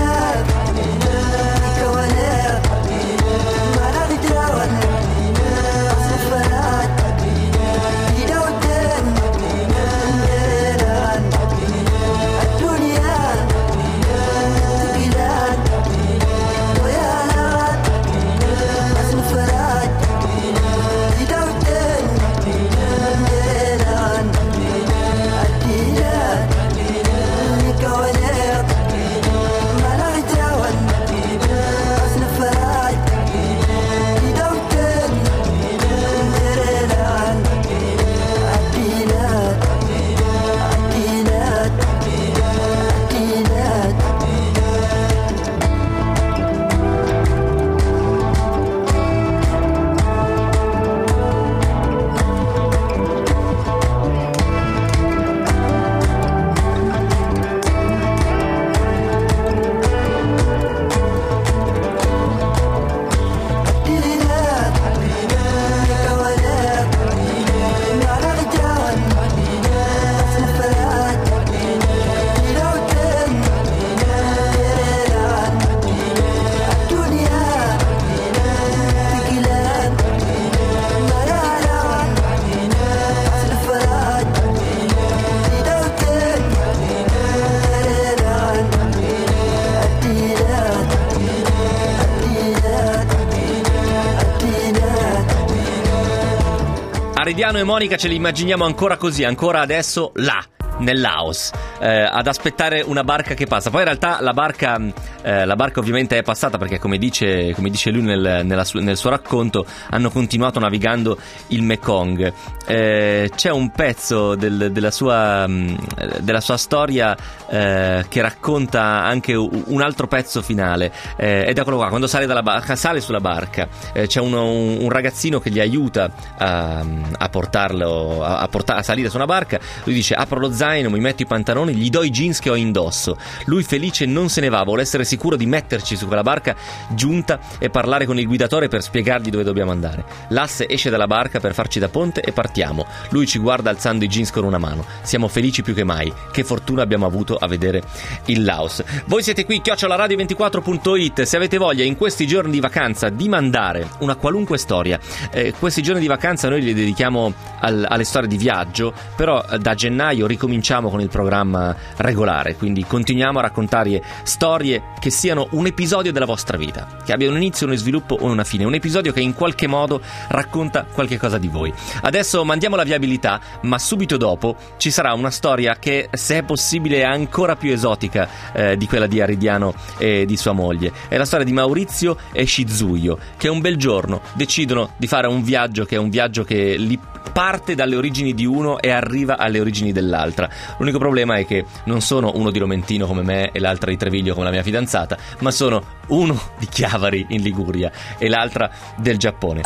Aridiano e Monica ce li immaginiamo ancora così, ancora adesso là, nel Laos, ad aspettare una barca che passa. Poi in realtà la barca ovviamente è passata, perché come dice lui nel suo racconto, hanno continuato navigando il Mekong. C'è un pezzo della sua storia che racconta anche un altro pezzo finale, ed eccolo qua. Quando sale sulla barca, c'è un ragazzino che gli aiuta a portarlo a salire su una barca. Lui dice: apro lo zaino, mi metto i pantaloni, gli do i jeans che ho indosso. Lui felice non se ne va, vuole essere sicuro di metterci su quella barca giunta e parlare con il guidatore per spiegargli dove dobbiamo andare. L'asse esce dalla barca per farci da ponte e partiamo. Lui ci guarda alzando i jeans con una mano. Siamo felici più che mai. Che fortuna abbiamo avuto a vedere il Laos. Voi siete qui, @radio24.it. Se avete voglia in questi giorni di vacanza di mandare una qualunque storia, questi giorni di vacanza noi li dedichiamo alle storie di viaggio, però da gennaio ricominciamo con il programma regolare, quindi continuiamo a raccontare storie che siano un episodio della vostra vita, che abbia un inizio, uno sviluppo o una fine, un episodio che in qualche modo racconta qualche cosa di voi. Adesso mandiamo la viabilità, ma subito dopo ci sarà una storia che, se è possibile, è ancora più esotica di quella di Aridiano e di sua moglie. È la storia di Maurizio e Shizuyo, che un bel giorno decidono di fare un viaggio che li parte dalle origini di uno e arriva alle origini dell'altra. L'unico problema è che non sono uno di Romentino come me e l'altra di Treviglio come la mia fidanzata, ma sono uno di Chiavari in Liguria e l'altra del Giappone.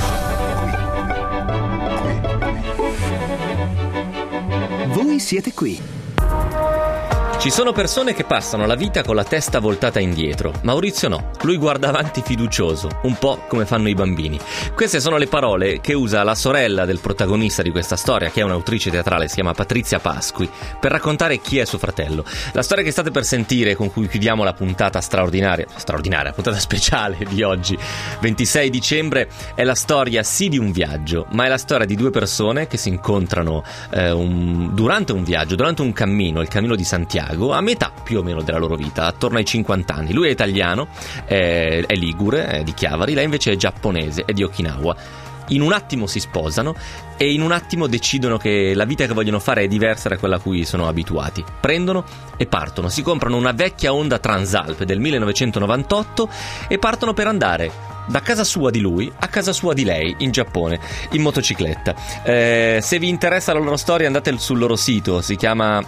Voi siete qui. Ci sono persone che passano la vita con la testa voltata indietro. Maurizio no, lui guarda avanti fiducioso, un po' come fanno i bambini. Queste sono le parole che usa la sorella del protagonista di questa storia, che è un'autrice teatrale, si chiama Patrizia Pasqui, per raccontare chi è suo fratello. La storia che state per sentire, con cui chiudiamo la puntata straordinaria, puntata speciale di oggi, 26 dicembre, è la storia sì di un viaggio, ma è la storia di due persone che si incontrano durante un viaggio, durante un cammino, il cammino di Santiago, a metà più o meno della loro vita, attorno ai 50 anni. Lui è italiano, è ligure, è di Chiavari, lei invece è giapponese, è di Okinawa. In un attimo si sposano e in un attimo decidono che la vita che vogliono fare è diversa da quella a cui sono abituati. Prendono e partono, si comprano una vecchia Honda Transalp del 1998 e partono per andare da casa sua di lui a casa sua di lei in Giappone, in motocicletta. Se vi interessa la loro storia, andate sul loro sito, si chiama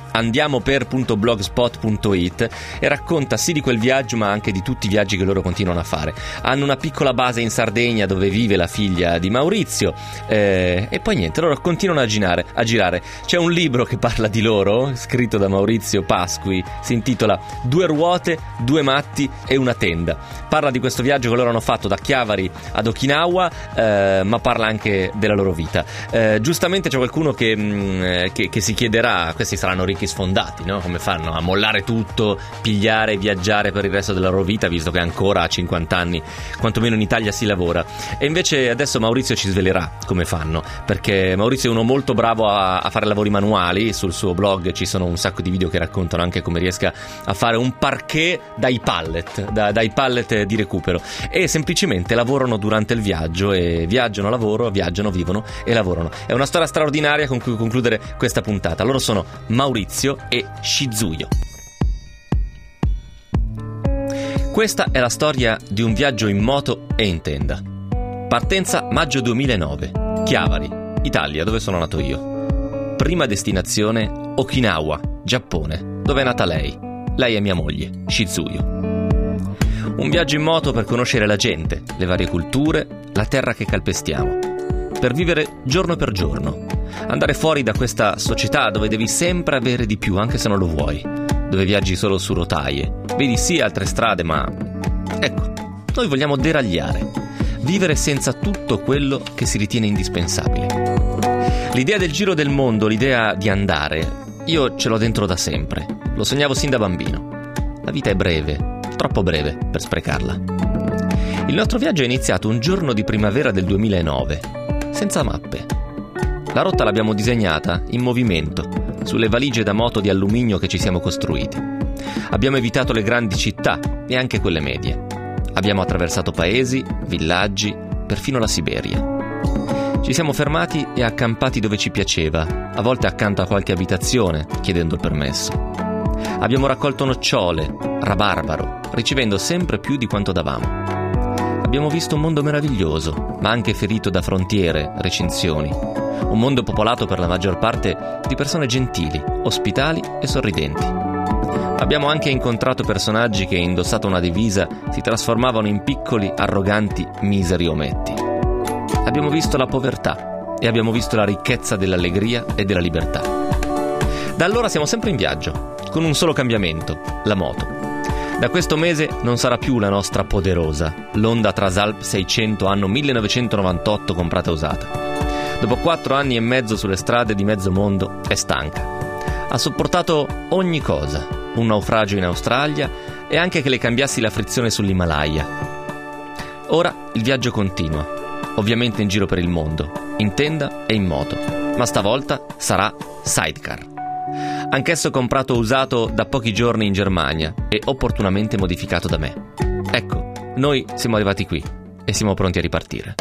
andiamoper.blogspot.it, e racconta sì di quel viaggio ma anche di tutti i viaggi che loro continuano a fare. Hanno una piccola base in Sardegna dove vive la figlia di Maurizio, e poi niente, loro continuano a girare. C'è un libro che parla di loro, scritto da Maurizio Pasqui, si intitola 2 ruote, 2 matti e una tenda. Parla di questo viaggio che loro hanno fatto da Chiavari ad Okinawa, ma parla anche della loro vita. Giustamente c'è qualcuno che si chiederà: questi saranno ricchi sfondati, no? Come fanno a mollare tutto, pigliare e viaggiare per il resto della loro vita, visto che ancora a 50 anni quantomeno in Italia si lavora? E invece adesso Maurizio ci svelerà come fanno, perché Maurizio è uno molto bravo a fare lavori manuali. Sul suo blog ci sono un sacco di video che raccontano anche come riesca a fare un parquet dai pallet di recupero, e semplicemente lavorano durante il viaggio, e viaggiano, vivono e lavorano. È una storia straordinaria con cui concludere questa puntata. Loro sono Maurizio e Shizuyo. Questa è la storia di un viaggio in moto e in tenda. Partenza maggio 2009, Chiavari, Italia, dove sono nato io. Prima destinazione Okinawa, Giappone, dove è nata lei. Lei è mia moglie, Shizuyo. Un viaggio in moto per conoscere la gente, le varie culture, la terra che calpestiamo. Per vivere giorno per giorno. Andare fuori da questa società dove devi sempre avere di più, anche se non lo vuoi. Dove viaggi solo su rotaie. Vedi sì altre strade, ma... ecco, noi vogliamo deragliare. Vivere senza tutto quello che si ritiene indispensabile. L'idea del giro del mondo, l'idea di andare, io ce l'ho dentro da sempre. Lo sognavo sin da bambino. La vita è breve. Troppo breve per sprecarla. Il nostro viaggio è iniziato un giorno di primavera del 2009, senza mappe. La rotta l'abbiamo disegnata in movimento, sulle valigie da moto di alluminio che ci siamo costruiti. Abbiamo evitato le grandi città e anche quelle medie. Abbiamo attraversato paesi, villaggi, perfino la Siberia. Ci Ci siamo fermati e accampati dove ci piaceva, a volte accanto a qualche abitazione, chiedendo il permesso. Abbiamo raccolto nocciole, rabarbaro, ricevendo sempre più di quanto davamo. Abbiamo visto un mondo meraviglioso, ma anche ferito da frontiere, recinzioni. Un mondo popolato per la maggior parte di persone gentili, ospitali e sorridenti. Abbiamo anche incontrato personaggi che, indossata una divisa, si trasformavano in piccoli, arroganti, miseri ometti. Abbiamo visto la povertà e abbiamo visto la ricchezza dell'allegria e della libertà. Da allora siamo sempre in viaggio, con un solo cambiamento, la moto. Da questo mese non sarà più la nostra poderosa, l'Honda Trasalp 600 anno 1998 comprata usata. Dopo 4 anni e mezzo sulle strade di mezzo mondo è stanca. Ha sopportato ogni cosa, un naufragio in Australia e anche che le cambiassi la frizione sull'Himalaya. Ora il viaggio continua, ovviamente in giro per il mondo, in tenda e in moto, ma stavolta sarà sidecar. Anch'esso comprato usato da pochi giorni in Germania e opportunamente modificato da me. Ecco, noi siamo arrivati qui e siamo pronti a ripartire.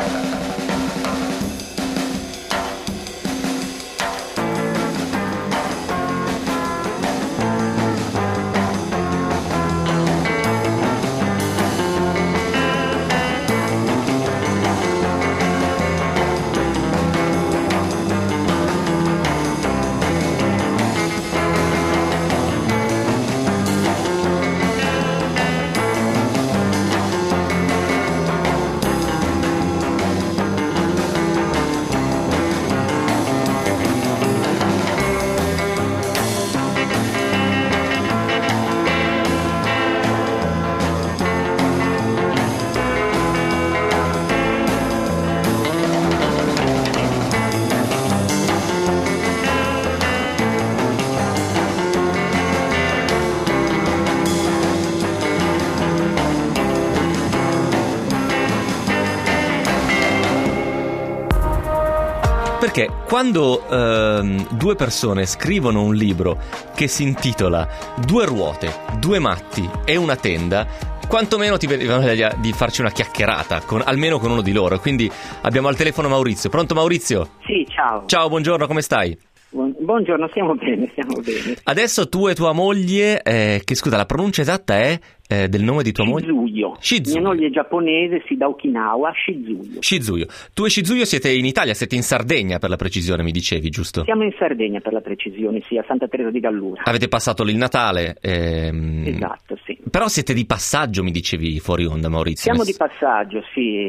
Perché quando due persone scrivono un libro che si intitola Due ruote, due matti e una tenda, quantomeno ti venivano l'idea di farci una chiacchierata, almeno con uno di loro. Quindi abbiamo al telefono Maurizio. Pronto Maurizio? Sì, ciao. Ciao, buongiorno, come stai? Buongiorno, stiamo bene. Adesso tu e tua moglie, che scusa, la pronuncia esatta è del nome di tua moglie? Shizuyo. Mia moglie è giapponese, da Okinawa, Shizuyo. Tu e Shizuyo siete in Italia, siete in Sardegna per la precisione, mi dicevi, giusto? Siamo in Sardegna per la precisione, sì, a Santa Teresa di Gallura. Avete passato lì il Natale? Esatto, sì. Però siete di passaggio, mi dicevi fuori onda, Maurizio. Siamo di passaggio,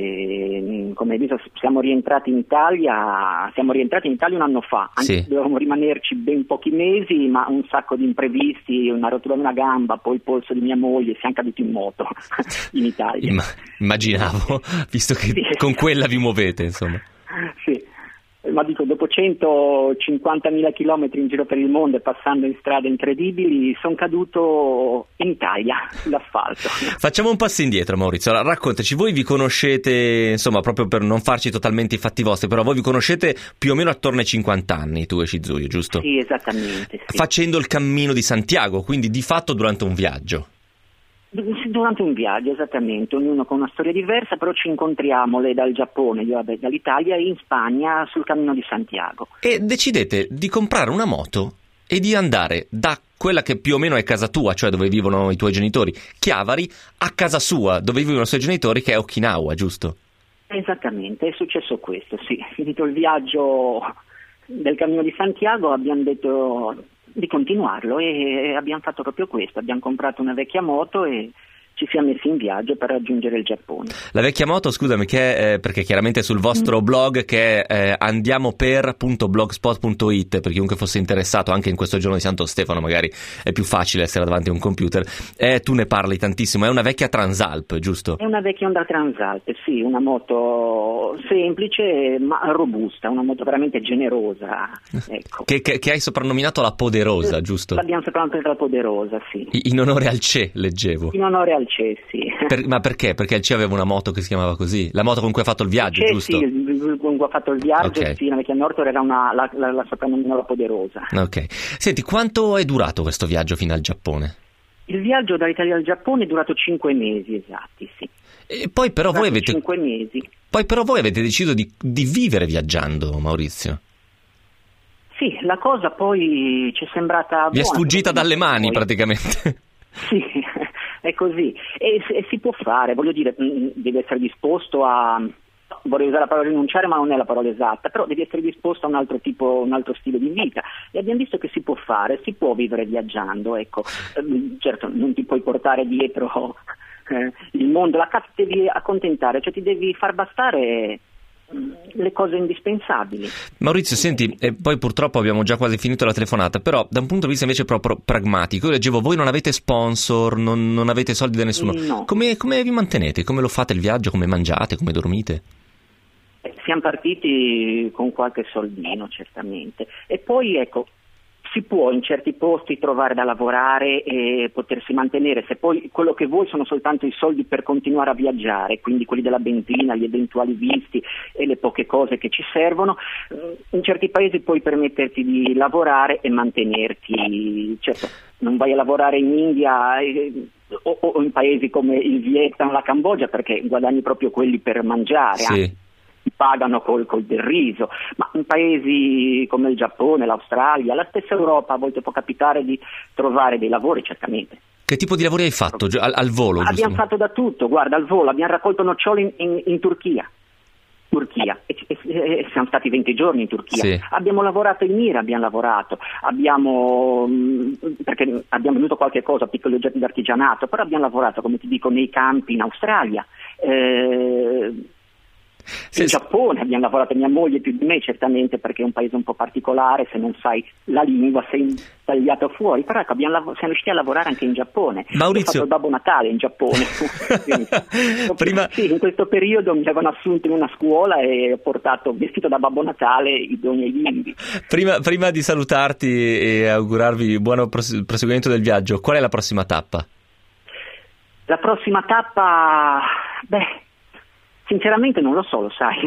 sì. Come hai visto, siamo rientrati in Italia un anno fa. Sì. Dovevamo rimanerci ben pochi mesi, ma un sacco di imprevisti, una rottura di una gamba, poi il polso di mia moglie, siamo caduti in moto in Italia. Immaginavo, visto che sì, con quella vi muovete, insomma. Sì. Ma dico, dopo 150.000 chilometri in giro per il mondo e passando in strade incredibili, sono caduto in Italia, sull'asfalto. Facciamo un passo indietro, Maurizio. Allora, raccontaci, voi vi conoscete, insomma, proprio per non farci totalmente i fatti vostri, però voi vi conoscete più o meno attorno ai 50 anni, tu e Shizuyo, giusto? Sì, esattamente. Sì. Facendo il cammino di Santiago, quindi di fatto durante un viaggio. Durante un viaggio, esattamente, ognuno con una storia diversa, però ci incontriamo, lei dal Giappone, io dall'Italia, e in Spagna sul Cammino di Santiago. E decidete di comprare una moto e di andare da quella che più o meno è casa tua, cioè dove vivono i tuoi genitori, Chiavari, a casa sua, dove vivono i suoi genitori, che è Okinawa, giusto? Esattamente, è successo questo, sì. Finito il viaggio del Cammino di Santiago abbiamo detto di continuarlo e abbiamo fatto proprio questo, abbiamo comprato una vecchia moto e ci siamo messi in viaggio per raggiungere il Giappone. La vecchia moto, scusami, che è, perché chiaramente è sul vostro blog, che è andiamoper.blogspot.it, per chiunque fosse interessato, anche in questo giorno di Santo Stefano magari è più facile essere davanti a un computer, tu ne parli tantissimo, è una vecchia Transalp, giusto? È una vecchia Honda Transalp, sì, una moto semplice ma robusta, una moto veramente generosa, ecco. Che hai soprannominato la Poderosa, giusto? L'abbiamo soprannominata la Poderosa, sì. In onore al CE, leggevo. In onore al CE, sì. Ma perché? Perché il CE aveva una moto che si chiamava così? La moto con cui ha fatto il viaggio, giusto? Sì, con cui ha fatto il viaggio, okay. Sì, la vecchia Nortor era la soprannominata Poderosa. Ok. Senti, quanto è durato questo viaggio fino al Giappone? Il viaggio dall'Italia al Giappone è durato 5 mesi esatti, sì. E poi però voi avete... 5 mesi. Poi però voi avete deciso di vivere viaggiando, Maurizio. Sì, la cosa poi ci è sembrata Vi è buona, sfuggita dalle mani poi. praticamente. Sì, è così. E si può fare, voglio dire, devi essere disposto a... Vorrei usare la parola rinunciare, ma non è la parola esatta, però devi essere disposto a un altro stile di vita, e abbiamo visto che si può fare, si può vivere viaggiando, ecco. Certo, non ti puoi portare dietro il mondo, la casa ti devi accontentare, cioè ti devi far bastare le cose indispensabili. Maurizio, senti, poi purtroppo abbiamo già quasi finito la telefonata, però da un punto di vista invece proprio pragmatico, io leggevo, voi non avete sponsor, non avete soldi da nessuno. No. Come vi mantenete? Come lo fate il viaggio? Come mangiate? Come dormite? Siamo partiti con qualche soldino, certamente, e poi ecco, si può in certi posti trovare da lavorare e potersi mantenere, se poi quello che vuoi sono soltanto i soldi per continuare a viaggiare, quindi quelli della benzina, gli eventuali visti e le poche cose che ci servono, in certi paesi puoi permetterti di lavorare e mantenerti. Certo, non vai a lavorare in India o in paesi come il Vietnam, la Cambogia, perché guadagni proprio quelli per mangiare. Sì. Pagano col del riso, ma in paesi come il Giappone, l'Australia, la stessa Europa a volte può capitare di trovare dei lavori, certamente. Che tipo di lavori hai fatto al volo? Abbiamo fatto da tutto, guarda, al volo abbiamo raccolto noccioli in Turchia e siamo stati 20 giorni in Turchia. Sì. Abbiamo lavorato in Mira, perché abbiamo venuto qualche cosa, piccoli oggetti d'artigianato, però abbiamo lavorato, come ti dico, nei campi in Australia. In Giappone abbiamo lavorato, mia moglie più di me certamente, perché è un paese un po' particolare, se non sai la lingua sei tagliato fuori, però ecco, siamo riusciti a lavorare anche in Giappone. Maurizio, ho fatto il Babbo Natale in Giappone. Sì, in questo periodo mi avevano assunto in una scuola e ho portato vestito da Babbo Natale i doni ai bimbi. Prima di salutarti e augurarvi buon proseguimento del viaggio, qual è la prossima tappa? La prossima tappa, sinceramente non lo so, lo sai.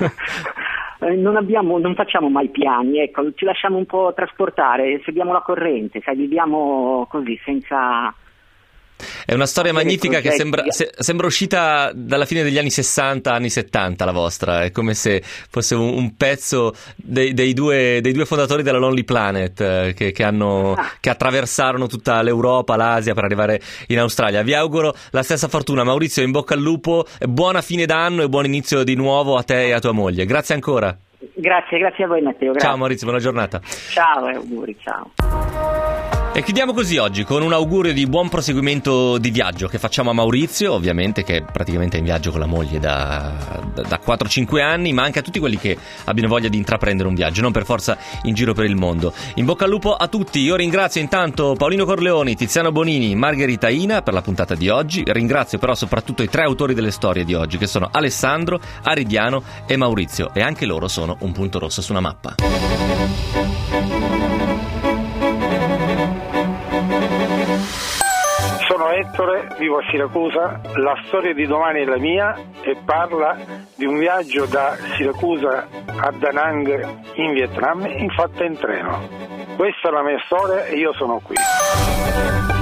Non facciamo mai piani, ecco, ci lasciamo un po' trasportare, seguiamo la corrente, sai, viviamo così senza... È una storia magnifica che sembra uscita dalla fine degli anni 60, anni 70 la vostra, è come se fosse un pezzo dei due fondatori della Lonely Planet che attraversarono tutta l'Europa, l'Asia per arrivare in Australia. Vi auguro la stessa fortuna, Maurizio, in bocca al lupo, buona fine d'anno e buon inizio di nuovo a te e a tua moglie. Grazie ancora. Grazie a voi Matteo. Grazie. Ciao Maurizio, buona giornata. Ciao e auguri, ciao. E chiudiamo così oggi con un augurio di buon proseguimento di viaggio che facciamo a Maurizio, ovviamente, che praticamente è in viaggio con la moglie da 4-5 anni, ma anche a tutti quelli che abbiano voglia di intraprendere un viaggio, non per forza in giro per il mondo. In bocca al lupo a tutti. Io ringrazio intanto Paolino Corleoni, Tiziano Bonini, Margherita Ina per la puntata di oggi. Ringrazio però soprattutto i 3 autori delle storie di oggi, che sono Alessandro, Aridiano e Maurizio, e anche loro sono un punto rosso su una mappa. Sono Ettore, vivo a Siracusa, la storia di domani è la mia e parla di un viaggio da Siracusa a Da Nang in Vietnam, fatta in treno. Questa è la mia storia e io sono qui.